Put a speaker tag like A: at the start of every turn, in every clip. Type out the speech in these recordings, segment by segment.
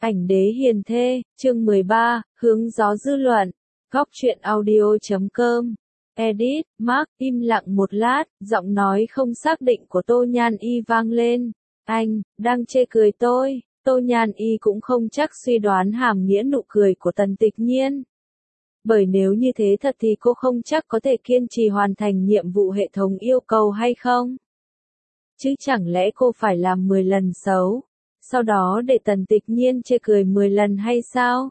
A: Ảnh đế hiền thê, chương 13, hướng gió dư luận, góc truyện audio.com. Edit, Mark, im lặng một lát, giọng nói không xác định của Tô Nhan Y vang lên. Anh, đang chê cười tôi. Tô Nhan Y cũng không chắc suy đoán hàm nghĩa nụ cười của Tần Tịch Nhiên. Bởi nếu như thế thật thì cô không chắc có thể kiên trì hoàn thành nhiệm vụ hệ thống yêu cầu hay không. Chứ chẳng lẽ cô phải làm 10 lần xấu, sau đó để Tần Tịch Nhiên chê cười 10 lần hay sao?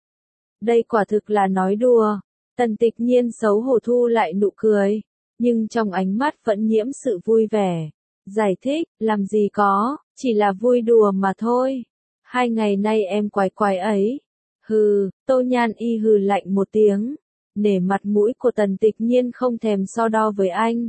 A: Đây quả thực là nói đùa. Tần Tịch Nhiên xấu hổ thu lại nụ cười, nhưng trong ánh mắt vẫn nhiễm sự vui vẻ. Giải thích, làm gì có, chỉ là vui đùa mà thôi. 2 ngày nay em quái quái ấy. Hừ, Tô Nhan Y hừ lạnh một tiếng, nể mặt mũi của Tần Tịch Nhiên không thèm so đo với anh.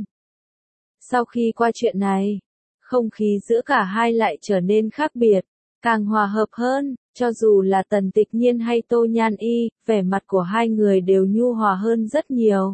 A: Sau khi qua chuyện này, không khí giữa cả hai lại trở nên khác biệt, càng hòa hợp hơn, cho dù là Tần Tịch Nhiên hay Tô Nhan Y, vẻ mặt của hai người đều nhu hòa hơn rất nhiều.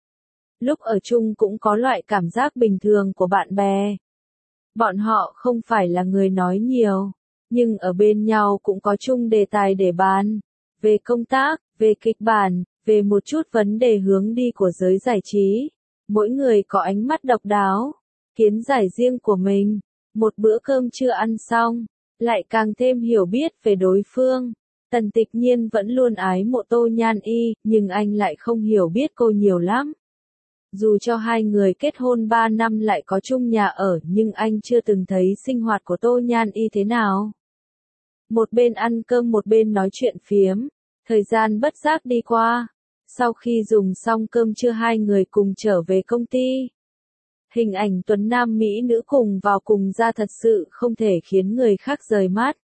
A: Lúc ở chung cũng có loại cảm giác bình thường của bạn bè. Bọn họ không phải là người nói nhiều, nhưng ở bên nhau cũng có chung đề tài để bàn, về công tác, về kịch bản, về một chút vấn đề hướng đi của giới giải trí. Mỗi người có ánh mắt độc đáo, kiến giải riêng của mình. Một bữa cơm trưa ăn xong, lại càng thêm hiểu biết về đối phương. Tần Tịch Nhiên vẫn luôn ái mộ Tô Nhan Y, nhưng anh lại không hiểu biết cô nhiều lắm. Dù cho hai người kết hôn 3 năm lại có chung nhà ở, nhưng anh chưa từng thấy sinh hoạt của Tô Nhan Y thế nào. Một bên ăn cơm một bên nói chuyện phiếm, thời gian bất giác đi qua. Sau khi dùng xong cơm trưa hai người cùng trở về công ty. Hình ảnh tuấn nam mỹ nữ cùng vào cùng ra thật sự không thể khiến người khác rời mắt.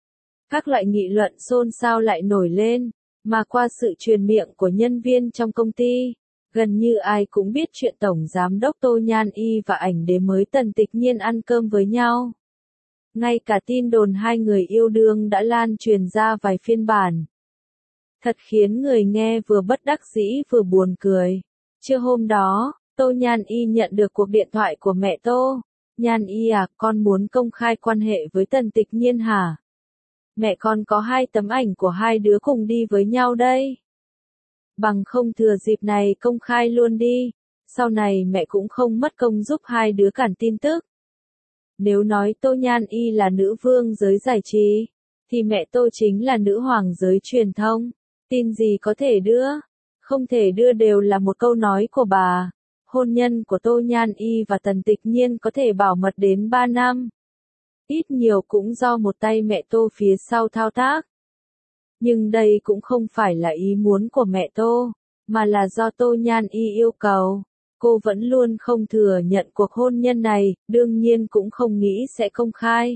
A: Các loại nghị luận xôn xao lại nổi lên, mà qua sự truyền miệng của nhân viên trong công ty, gần như ai cũng biết chuyện Tổng Giám đốc Tô Nhan Y và ảnh đế mới Tần Tịch Nhiên ăn cơm với nhau. Ngay cả tin đồn hai người yêu đương đã lan truyền ra vài phiên bản. Thật khiến người nghe vừa bất đắc dĩ vừa buồn cười. Trưa hôm đó, Tô Nhan Y nhận được cuộc điện thoại của mẹ Tô. Nhan Y à, con muốn công khai quan hệ với Tần Tịch Nhiên hả? Mẹ con có 2 tấm ảnh của hai đứa cùng đi với nhau đây. Bằng không thừa dịp này công khai luôn đi. Sau này mẹ cũng không mất công giúp hai đứa cản tin tức. Nếu nói Tô Nhan Y là nữ vương giới giải trí, thì mẹ Tô chính là nữ hoàng giới truyền thông. Tin gì có thể đưa, không thể đưa đều là một câu nói của bà. Hôn nhân của Tô Nhan Y và Tần Tịch Nhiên có thể bảo mật đến 3 năm. Ít nhiều cũng do một tay mẹ Tô phía sau thao tác. Nhưng đây cũng không phải là ý muốn của mẹ Tô, mà là do Tô Nhan Y yêu cầu. Cô vẫn luôn không thừa nhận cuộc hôn nhân này, đương nhiên cũng không nghĩ sẽ công khai.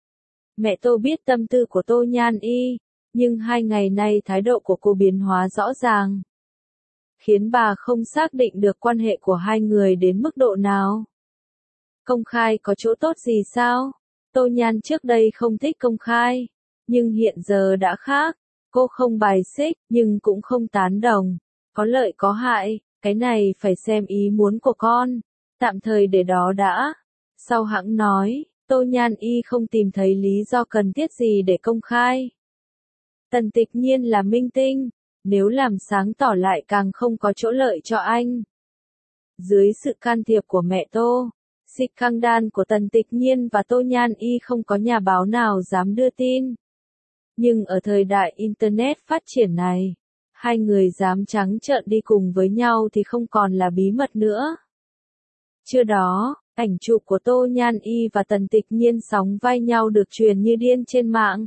A: Mẹ Tô biết tâm tư của Tô Nhan Y, nhưng 2 ngày nay thái độ của cô biến hóa rõ ràng, khiến bà không xác định được quan hệ của hai người đến mức độ nào. Công khai có chỗ tốt gì sao? Tô Nhan trước đây không thích công khai, nhưng hiện giờ đã khác. Cô không bài xích, nhưng cũng không tán đồng. Có lợi có hại, cái này phải xem ý muốn của con. Tạm thời để đó đã. Sau hãng nói, Tô Nhan Y không tìm thấy lý do cần thiết gì để công khai. Tần Tịch Nhiên là minh tinh, nếu làm sáng tỏ lại càng không có chỗ lợi cho anh. Dưới sự can thiệp của mẹ Tô, scandal của Tần Tịch Nhiên và Tô Nhan Y không có nhà báo nào dám đưa tin. Nhưng ở thời đại Internet phát triển này, hai người dám trắng trợn đi cùng với nhau thì không còn là bí mật nữa. Trưa đó, ảnh chụp của Tô Nhan Y và Tần Tịch Nhiên sóng vai nhau được truyền như điên trên mạng.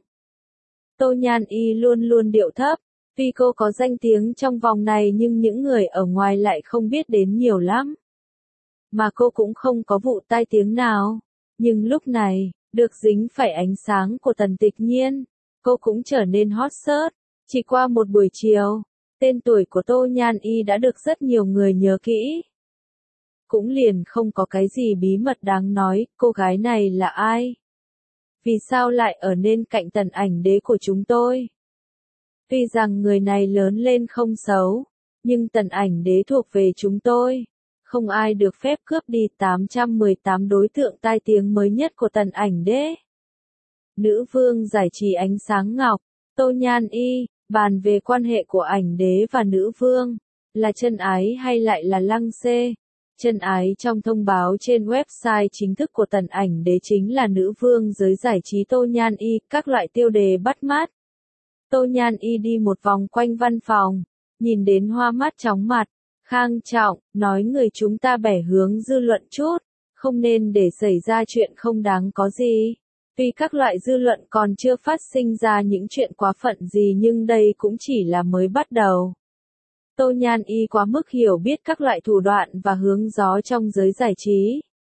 A: Tô Nhan Y luôn luôn điệu thấp, tuy cô có danh tiếng trong vòng này nhưng những người ở ngoài lại không biết đến nhiều lắm. Mà cô cũng không có vụ tai tiếng nào. Nhưng lúc này, được dính phải ánh sáng của Tần Tịch Nhiên, cô cũng trở nên hot search. Chỉ qua một buổi chiều, tên tuổi của Tô Nhan Y đã được rất nhiều người nhớ kỹ. Cũng liền không có cái gì bí mật đáng nói, cô gái này là ai? Vì sao lại ở bên cạnh Tần ảnh đế của chúng tôi? Tuy rằng người này lớn lên không xấu, nhưng Tần ảnh đế thuộc về chúng tôi. Không ai được phép cướp đi 818 đối tượng tai tiếng mới nhất của Tần ảnh đế. Nữ vương giải trí ánh sáng ngọc, Tô Nhan Y, bàn về quan hệ của ảnh đế và nữ vương, là chân ái hay lại là lăng xê? Chân ái trong thông báo trên website chính thức của tần ảnh đế chính là nữ vương giới giải trí Tô Nhan Y, các loại tiêu đề bắt mắt. Tô Nhan Y đi một vòng quanh văn phòng, nhìn đến hoa mắt chóng mặt, Khang Trọng, nói người chúng ta bẻ hướng dư luận chút, không nên để xảy ra chuyện không đáng có gì. Tuy các loại dư luận còn chưa phát sinh ra những chuyện quá phận gì nhưng đây cũng chỉ là mới bắt đầu. Tô Nhan Y quá mức hiểu biết các loại thủ đoạn và hướng gió trong giới giải trí.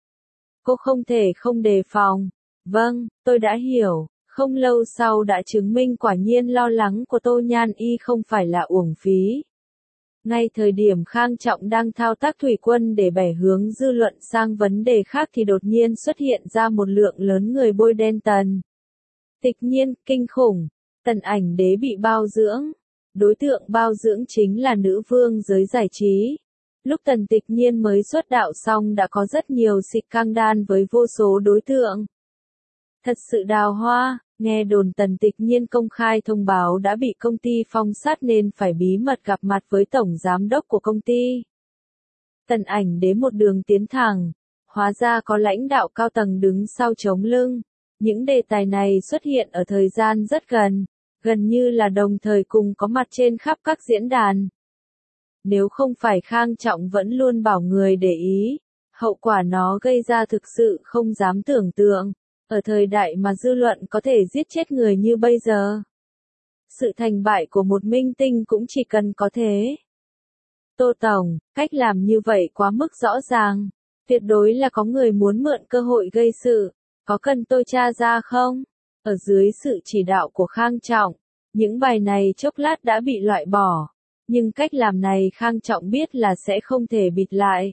A: Cô không thể không đề phòng. Vâng, tôi đã hiểu. Không lâu sau đã chứng minh quả nhiên lo lắng của Tô Nhan Y không phải là uổng phí. Ngay thời điểm Khang Trọng đang thao tác thủy quân để bẻ hướng dư luận sang vấn đề khác thì đột nhiên xuất hiện ra một lượng lớn người bôi đen Tần Tịch Nhiên, kinh khủng. Tần ảnh đế bị bao dưỡng. Đối tượng bao dưỡng chính là nữ vương giới giải trí. Lúc Tần Tịch Nhiên mới xuất đạo xong đã có rất nhiều scandal với vô số đối tượng. Thật sự đào hoa, nghe đồn Tần Tịch Nhiên công khai thông báo đã bị công ty phong sát nên phải bí mật gặp mặt với tổng giám đốc của công ty. Tần ảnh đế một đường tiến thẳng, hóa ra có lãnh đạo cao tầng đứng sau chống lưng. Những đề tài này xuất hiện ở thời gian rất gần như là đồng thời cùng có mặt trên khắp các diễn đàn. Nếu không phải Khang Trọng vẫn luôn bảo người để ý, hậu quả nó gây ra thực sự không dám tưởng tượng. Ở thời đại mà dư luận có thể giết chết người như bây giờ, sự thành bại của một minh tinh cũng chỉ cần có thế. Tô Tổng, cách làm như vậy quá mức rõ ràng. Tuyệt đối là có người muốn mượn cơ hội gây sự. Có cần tôi tra ra không? Ở dưới sự chỉ đạo của Khang Trọng, những bài này chốc lát đã bị loại bỏ. Nhưng cách làm này Khang Trọng biết là sẽ không thể bịt lại.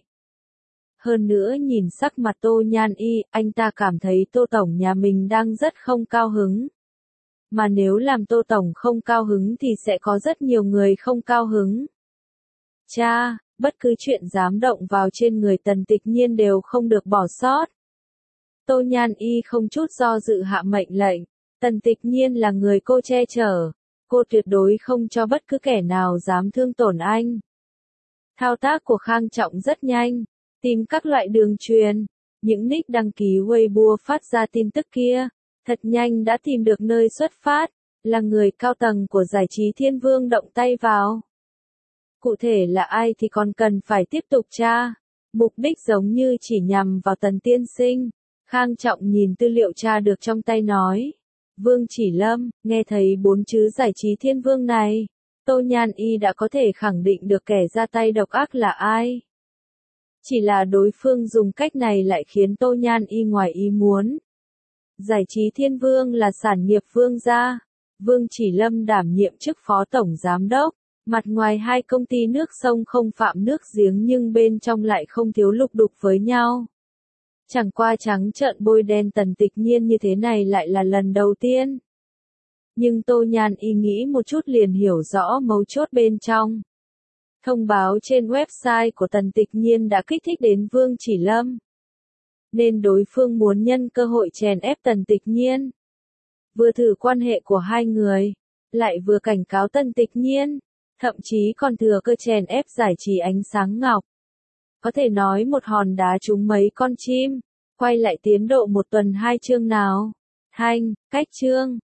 A: Hơn nữa nhìn sắc mặt Tô Nhan Y, anh ta cảm thấy Tô Tổng nhà mình đang rất không cao hứng. Mà nếu làm Tô Tổng không cao hứng thì sẽ có rất nhiều người không cao hứng. Cha, bất cứ chuyện dám động vào trên người Tần Tịch Nhiên đều không được bỏ sót. Tô Nhan Y không chút do dự hạ mệnh lệnh. Tần Tịch Nhiên là người cô che chở. Cô tuyệt đối không cho bất cứ kẻ nào dám thương tổn anh. Thao tác của Khang Trọng rất nhanh. Tìm các loại đường truyền. Những nick đăng ký Weibo phát ra tin tức kia. Thật nhanh đã tìm được nơi xuất phát. Là người cao tầng của giải trí Thiên Vương động tay vào. Cụ thể là ai thì còn cần phải tiếp tục tra. Mục đích giống như chỉ nhằm vào Tần tiên sinh. Khang Trọng nhìn tư liệu tra được trong tay nói. Vương Chỉ Lâm, nghe thấy 4 chữ giải trí Thiên Vương này. Tô Nhan Y đã có thể khẳng định được kẻ ra tay độc ác là ai. Chỉ là đối phương dùng cách này lại khiến Tô Nhan Y ngoài ý muốn. Giải trí Thiên Vương là sản nghiệp Vương gia. Vương Chỉ Lâm đảm nhiệm chức phó tổng giám đốc. Mặt ngoài hai công ty nước sông không phạm nước giếng nhưng bên trong lại không thiếu lục đục với nhau. Chẳng qua trắng trợn bôi đen Tần Tịch Nhiên như thế này lại là lần đầu tiên. Nhưng Tô Nhan Y nghĩ một chút liền hiểu rõ mấu chốt bên trong. Thông báo trên website của Tần Tịch Nhiên đã kích thích đến Vương Chỉ Lâm. Nên đối phương muốn nhân cơ hội chèn ép Tần Tịch Nhiên. Vừa thử quan hệ của hai người, lại vừa cảnh cáo Tần Tịch Nhiên, thậm chí còn thừa cơ chèn ép giải trí Ánh Sáng Ngọc. Có thể nói một hòn đá trúng mấy con chim. Quay lại tiến độ một tuần 2 chương nào. Thanh, cách chương.